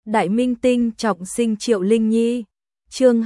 Đại minh tinh trọng sinh Triệu Linh Nhi. Chương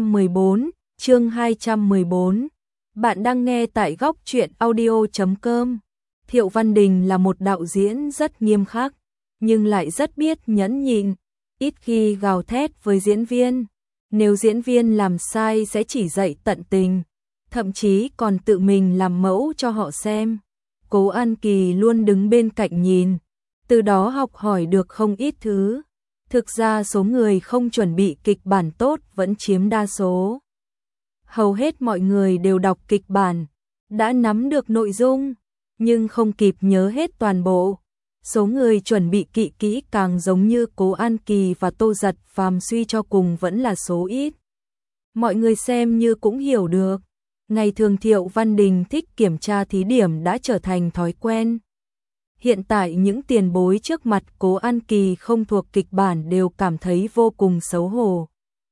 214. Bạn đang nghe tại góc truyện audio.com. Thiệu Văn Đình là một đạo diễn rất nghiêm khắc, nhưng lại rất biết nhẫn nhịn, ít khi gào thét với diễn viên. Nếu diễn viên làm sai sẽ chỉ dạy tận tình, thậm chí còn tự mình làm mẫu cho họ xem. Cố An Kỳ luôn đứng bên cạnh nhìn, từ đó học hỏi được không ít thứ. Thực ra số người không chuẩn bị kịch bản tốt vẫn chiếm đa số. Hầu hết mọi người đều đọc kịch bản, đã nắm được nội dung, nhưng không kịp nhớ hết toàn bộ. Số người chuẩn bị kỹ càng giống như Cố An Kỳ và Tô Giật Phàm suy cho cùng vẫn là số ít. Mọi người xem như cũng hiểu được. Ngày thường Thiệu Văn Đình thích kiểm tra thí điểm đã trở thành thói quen. Hiện tại những tiền bối trước mặt Cố An Kỳ không thuộc kịch bản đều cảm thấy vô cùng xấu hổ.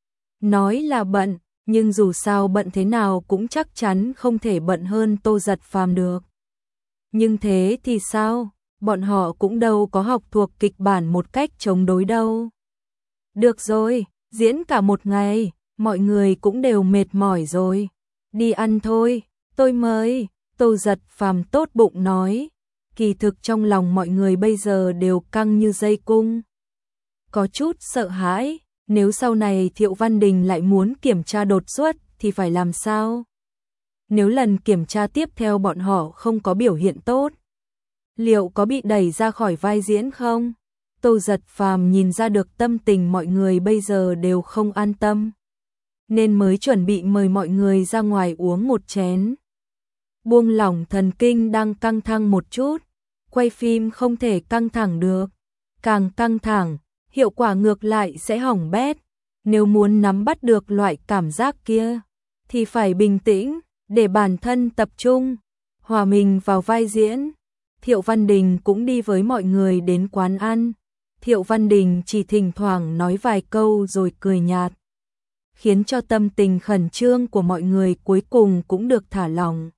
Nói là bận, nhưng dù sao bận thế nào cũng chắc chắn không thể bận hơn Tô Giật Phàm được. Nhưng thế thì sao? Bọn họ cũng đâu có học thuộc kịch bản một cách chống đối đâu. Được rồi, diễn cả một ngày, mọi người cũng đều mệt mỏi rồi. Đi ăn thôi, tôi mời. Tô Giật Phàm tốt bụng nói. Kỳ thực trong lòng mọi người bây giờ đều căng như dây cung. Có chút sợ hãi, nếu sau này Thiệu Văn Đình lại muốn kiểm tra đột xuất thì phải làm sao? Nếu lần kiểm tra tiếp theo bọn họ không có biểu hiện tốt, liệu có bị đẩy ra khỏi vai diễn không? Tô Giật Phàm nhìn ra được tâm tình mọi người bây giờ đều không an tâm, nên mới chuẩn bị mời mọi người ra ngoài uống một chén. Buông lỏng thần kinh đang căng thẳng một chút, quay phim không thể căng thẳng được. Càng căng thẳng, hiệu quả ngược lại sẽ hỏng bét. Nếu muốn nắm bắt được loại cảm giác kia, thì phải bình tĩnh, để bản thân tập trung, hòa mình vào vai diễn. Thiệu Văn Đình cũng đi với mọi người đến quán ăn. Thiệu Văn Đình chỉ thỉnh thoảng nói vài câu rồi cười nhạt, khiến cho tâm tình khẩn trương của mọi người cuối cùng cũng được thả lỏng.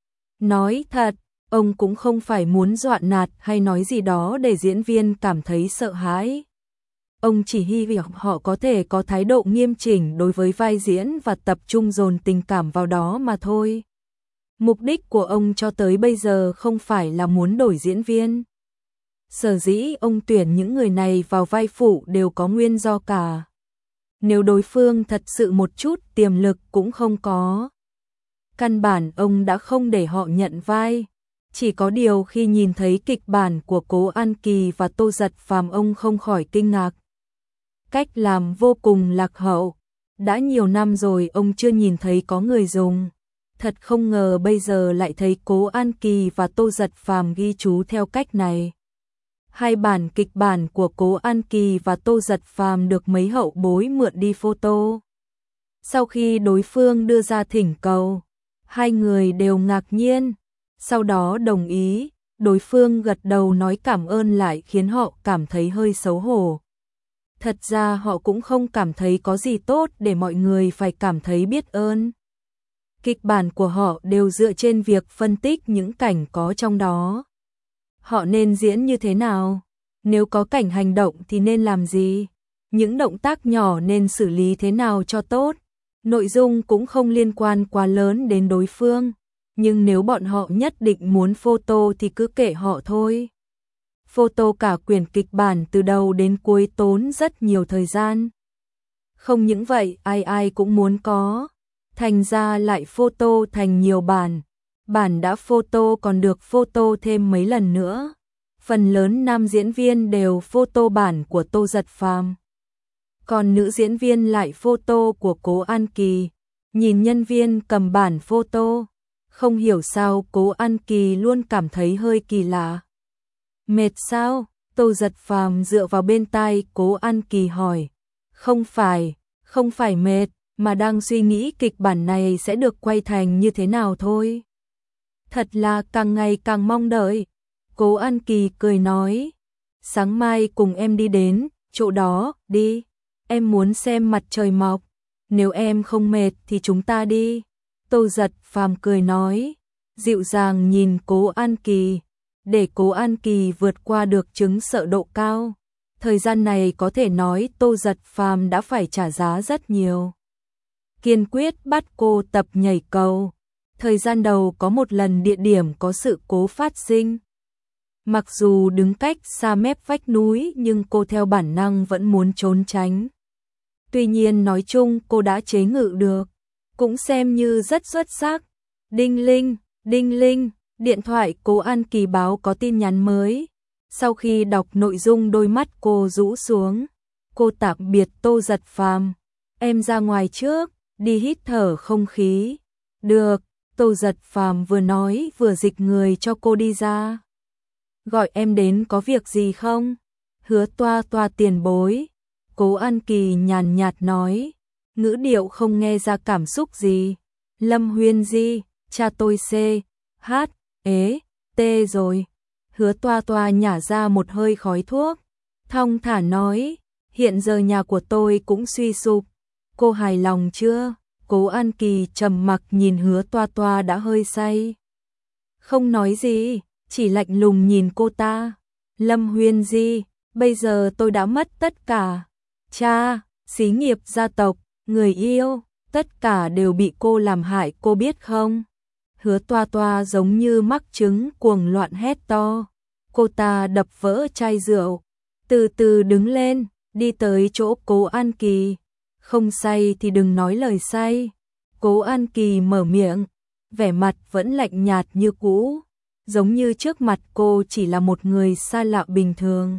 Nói thật, ông cũng không phải muốn dọa nạt hay nói gì đó để diễn viên cảm thấy sợ hãi. Ông chỉ hy vọng họ có thể có thái độ nghiêm chỉnh đối với vai diễn và tập trung dồn tình cảm vào đó mà thôi. Mục đích của ông cho tới bây giờ không phải là muốn đổi diễn viên. Sở dĩ ông tuyển những người này vào vai phụ đều có nguyên do cả. Nếu đối phương thật sự một chút tiềm lực cũng không có, căn bản ông đã không để họ nhận vai. Chỉ có điều khi nhìn thấy kịch bản của Cố An Kỳ và Tô Giật Phàm ông không khỏi kinh ngạc. Cách làm vô cùng lạc hậu. Đã nhiều năm rồi ông chưa nhìn thấy có người dùng. Thật không ngờ bây giờ lại thấy Cố An Kỳ và Tô Giật Phàm ghi chú theo cách này. Hai bản kịch bản của Cố An Kỳ và Tô Giật Phàm được mấy hậu bối mượn đi photo. Sau khi đối phương đưa ra thỉnh cầu, hai người đều ngạc nhiên, sau đó đồng ý. Đối phương gật đầu nói cảm ơn lại khiến họ cảm thấy hơi xấu hổ. Thật ra họ cũng không cảm thấy có gì tốt để mọi người phải cảm thấy biết ơn. Kịch bản của họ đều dựa trên việc phân tích những cảnh có trong đó. Họ nên diễn như thế nào? Nếu có cảnh hành động thì nên làm gì? Những động tác nhỏ nên xử lý thế nào cho tốt? Nội dung cũng không liên quan quá lớn đến đối phương, nhưng nếu bọn họ nhất định muốn photo thì cứ kệ họ thôi. Photo cả quyển kịch bản từ đầu đến cuối tốn rất nhiều thời gian. Không những vậy, ai cũng muốn có, thành ra lại photo thành nhiều bản. Bản đã photo còn được photo thêm mấy lần nữa. Phần lớn nam diễn viên đều photo bản của Tô Giật Phàm, còn nữ diễn viên lại photo của Cố An Kỳ. Nhìn nhân viên cầm bản photo, không hiểu sao Cố An Kỳ luôn cảm thấy hơi kỳ lạ. Mệt sao? Tô Giật Phàm dựa vào bên tai Cố An Kỳ hỏi. Không phải mệt, mà đang suy nghĩ kịch bản này sẽ được quay thành như thế nào thôi. Thật là càng ngày càng mong đợi. Cố An Kỳ cười nói. Sáng mai cùng em đi đến chỗ đó, đi. Em muốn xem mặt trời mọc. Nếu em không mệt thì chúng ta đi. Tô Giật Phàm cười nói, dịu dàng nhìn Cố An Kỳ. Để Cố An Kỳ vượt qua được chứng sợ độ cao, Thời gian này có thể nói Tô Giật Phàm đã phải trả giá rất nhiều. Kiên quyết bắt cô tập nhảy cầu. Thời gian đầu có một lần địa điểm có sự cố phát sinh. Mặc dù đứng cách xa mép vách núi nhưng cô theo bản năng vẫn muốn trốn tránh. Tuy nhiên nói chung cô đã chế ngự được, cũng xem như rất xuất sắc. Đinh linh, điện thoại Cố An Kỳ báo có tin nhắn mới. Sau khi đọc nội dung đôi mắt cô rũ xuống. Cô tạm biệt Tô Giật Phàm. Em ra ngoài trước, đi hít thở không khí. Được, Tô Giật Phàm vừa nói vừa dịch người cho cô đi ra. Gọi em đến có việc gì không? Hứa Toa Toa tiền bối. Cố An Kỳ nhàn nhạt nói, ngữ điệu không nghe ra cảm xúc gì. Lâm Huyên Di, cha tôi C, H, ế, T rồi. Hứa Toa Toa nhả ra một hơi khói thuốc, thong thả nói, hiện giờ nhà của tôi cũng suy sụp. Cô hài lòng chưa? Cố An Kỳ trầm mặc nhìn Hứa Toa Toa đã hơi say. Không nói gì, chỉ lạnh lùng nhìn cô ta. Lâm Huyên Di, bây giờ tôi đã mất tất cả. Cha, xí nghiệp gia tộc, người yêu, tất cả đều bị cô làm hại, cô biết không? Hứa Toa Toa giống như mắc chứng cuồng loạn hét to. Cô ta đập vỡ chai rượu, từ từ đứng lên, đi tới chỗ Cố An Kỳ. Không say thì đừng nói lời say. Cố An Kỳ mở miệng, vẻ mặt vẫn lạnh nhạt như cũ, giống như trước mặt cô chỉ là một người xa lạ bình thường.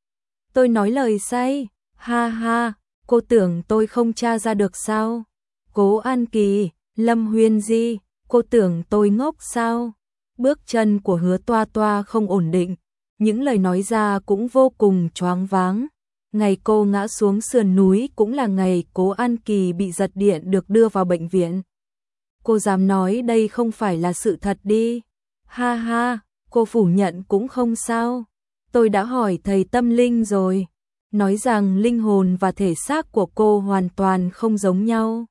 Tôi nói lời say, ha ha, cô tưởng tôi không tra ra được sao? Cố An Kỳ, Lâm Huyên Di, cô tưởng tôi ngốc sao? Bước chân của Hứa Toa Toa không ổn định, những lời nói ra cũng vô cùng choáng váng. Ngày cô ngã xuống sườn núi cũng là ngày Cố An Kỳ bị giật điện được đưa vào bệnh viện. Cô dám nói đây không phải là sự thật đi. Ha ha, cô phủ nhận cũng không sao. Tôi đã hỏi thầy tâm linh rồi, nói rằng linh hồn và thể xác của cô hoàn toàn không giống nhau.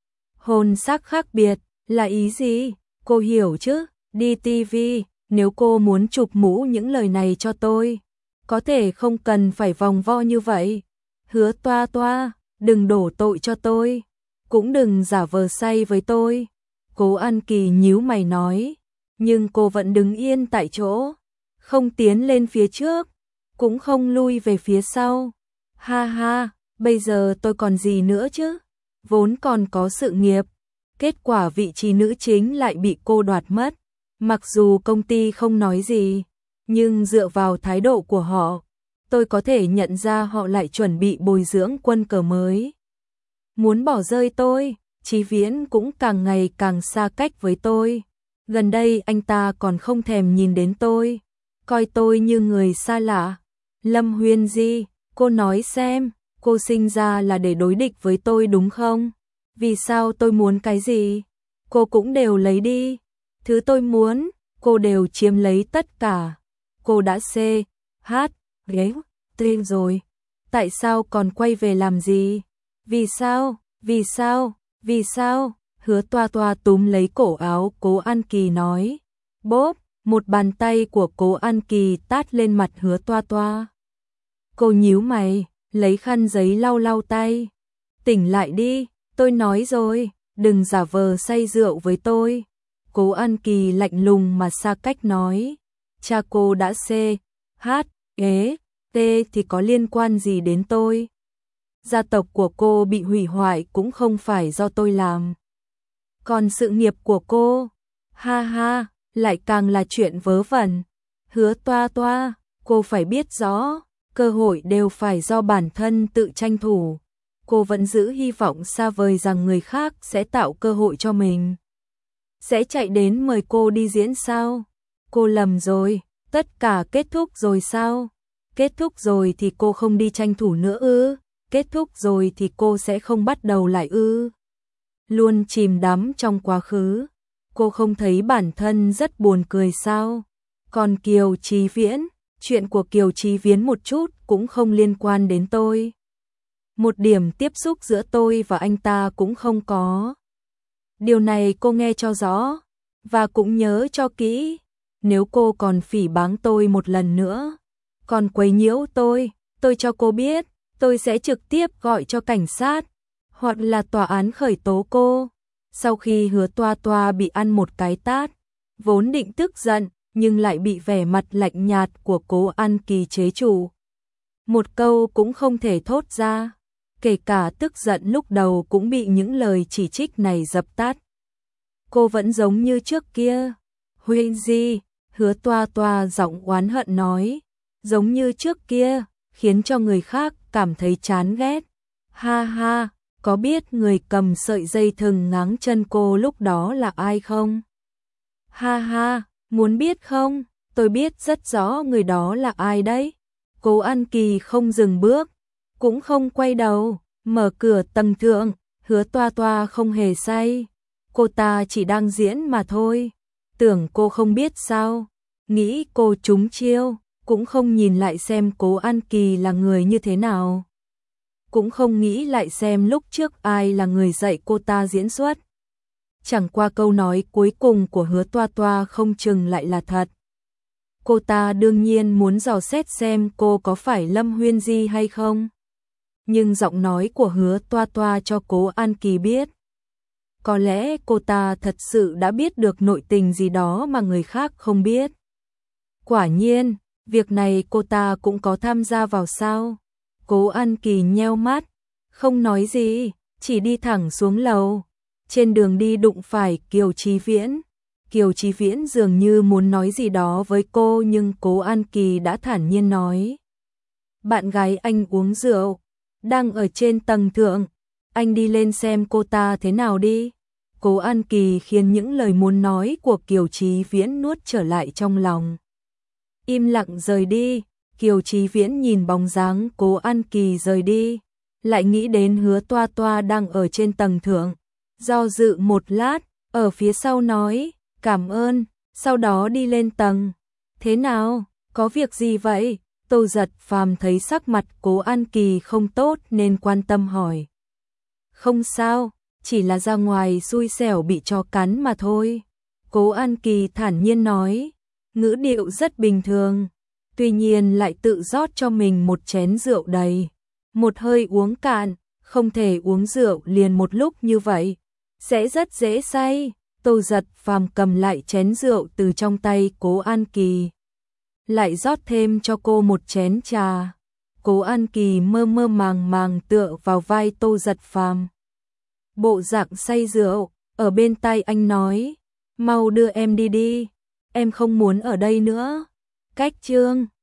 Hồn xác khác biệt, là ý gì? Cô hiểu chứ? Đi tivi, nếu cô muốn chụp mũ những lời này cho tôi, có thể không cần phải vòng vo như vậy. Hứa Toa Toa, đừng đổ tội cho tôi, cũng đừng giả vờ say với tôi. Cố An Kỳ nhíu mày nói, nhưng cô vẫn đứng yên tại chỗ, không tiến lên phía trước, cũng không lui về phía sau. Ha ha, bây giờ tôi còn gì nữa chứ? Vốn còn có sự nghiệp, kết quả vị trí nữ chính lại bị cô đoạt mất. Mặc dù công ty không nói gì, nhưng dựa vào thái độ của họ, tôi có thể nhận ra họ lại chuẩn bị bồi dưỡng quân cờ mới. Muốn bỏ rơi tôi, Chí Viễn cũng càng ngày càng xa cách với tôi. Gần đây anh ta còn không thèm nhìn đến tôi, coi tôi như người xa lạ. Lâm Huyên Di, cô nói xem, cô sinh ra là để đối địch với tôi đúng không? Vì sao tôi muốn cái gì, cô cũng đều lấy đi. Thứ tôi muốn, cô đều chiếm lấy tất cả. Cô đã C, H, ghế, tên rồi. Tại sao còn quay về làm gì? Vì sao? Vì sao? Vì sao? Hứa Toa Toa túm lấy cổ áo Cố An Kỳ nói. Bốp, một bàn tay của Cố An Kỳ tát lên mặt Hứa Toa Toa. Cô nhíu mày, lấy khăn giấy lau lau tay. Tỉnh lại đi, tôi nói rồi, đừng giả vờ say rượu với tôi. Cố An Kỳ lạnh lùng mà xa cách nói. Cha cô đã C, H, ế, T thì có liên quan gì đến tôi? Gia tộc của cô bị hủy hoại cũng không phải do tôi làm. Còn sự nghiệp của cô, ha ha, lại càng là chuyện vớ vẩn. Hứa Toa Toa, cô phải biết rõ, cơ hội đều phải do bản thân tự tranh thủ. Cô vẫn giữ hy vọng xa vời rằng người khác sẽ tạo cơ hội cho mình. Sẽ chạy đến mời cô đi diễn sao? Cô lầm rồi, tất cả kết thúc rồi sao? Kết thúc rồi thì cô không đi tranh thủ nữa ư? Kết thúc rồi thì cô sẽ không bắt đầu lại ư? Luôn chìm đắm trong quá khứ, cô không thấy bản thân rất buồn cười sao? Còn Kiều Chí Viễn, chuyện của Kiều Chí Viễn một chút cũng không liên quan đến tôi. Một điểm tiếp xúc giữa tôi và anh ta cũng không có. Điều này cô nghe cho rõ, và cũng nhớ cho kỹ. Nếu cô còn phỉ báng tôi một lần nữa, còn quấy nhiễu tôi, tôi cho cô biết, tôi sẽ trực tiếp gọi cho cảnh sát, hoặc là tòa án khởi tố cô. Sau khi Hứa Toa Toa bị ăn một cái tát, vốn định tức giận, nhưng lại bị vẻ mặt lạnh nhạt của Cố An Kỳ chế trụ. Một câu cũng không thể thốt ra, kể cả tức giận lúc đầu cũng bị những lời chỉ trích này dập tắt. Cô vẫn giống như trước kia. Huỳnh Di, Hứa Toa Toa giọng oán hận nói, giống như trước kia, khiến cho người khác cảm thấy chán ghét. Ha ha, có biết người cầm sợi dây thừng ngáng chân cô lúc đó là ai không? Ha ha, muốn biết không? Tôi biết rất rõ người đó là ai đấy. Cố An Kỳ không dừng bước, cũng không quay đầu, mở cửa tầng thượng. Hứa Toa Toa không hề say, cô ta chỉ đang diễn mà thôi. Tưởng cô không biết sao? Nghĩ cô trúng chiêu, cũng không nhìn lại xem Cố An Kỳ là người như thế nào. Cũng không nghĩ lại xem lúc trước ai là người dạy cô ta diễn xuất. Chẳng qua câu nói cuối cùng của Hứa Toa Toa không chừng lại là thật. Cô ta đương nhiên muốn dò xét xem cô có phải Lâm Huyên Di hay không. Nhưng giọng nói của Hứa Toa Toa cho Cố An Kỳ biết. Có lẽ cô ta thật sự đã biết được nội tình gì đó mà người khác không biết. Quả nhiên, việc này cô ta cũng có tham gia vào sao? Cố An Kỳ nheo mắt, không nói gì, chỉ đi thẳng xuống lầu. Trên đường đi đụng phải Kiều Chí Viễn. Kiều Chí Viễn dường như muốn nói gì đó với cô nhưng Cố An Kỳ đã thản nhiên nói. Bạn gái anh uống rượu, đang ở trên tầng thượng, anh đi lên xem cô ta thế nào đi. Cố An Kỳ khiến những lời muốn nói của Kiều Chí Viễn nuốt trở lại trong lòng. Im lặng rời đi, Kiều Chí Viễn nhìn bóng dáng Cố An Kỳ rời đi, lại nghĩ đến Hứa Toa Toa đang ở trên tầng thượng. Do dự một lát, ở phía sau nói, cảm ơn, sau đó đi lên tầng. Thế nào, có việc gì vậy? Tô Giật Phàm thấy sắc mặt Cố An Kỳ không tốt nên quan tâm hỏi. Không sao, chỉ là ra ngoài xui xẻo bị chó cắn mà thôi. Cố An Kỳ thản nhiên nói, ngữ điệu rất bình thường, tuy nhiên lại tự rót cho mình một chén rượu đầy. Một hơi uống cạn, không thể uống rượu liền một lúc như vậy, sẽ rất dễ say. Tô Giật Phàm cầm lại chén rượu từ trong tay Cố An Kỳ, lại rót thêm cho cô một chén trà. Cố An Kỳ mơ mơ màng màng tựa vào vai Tô Giật Phàm, bộ dạng say rượu, ở bên tai anh nói, mau đưa em đi đi, em không muốn ở đây nữa. Cách chương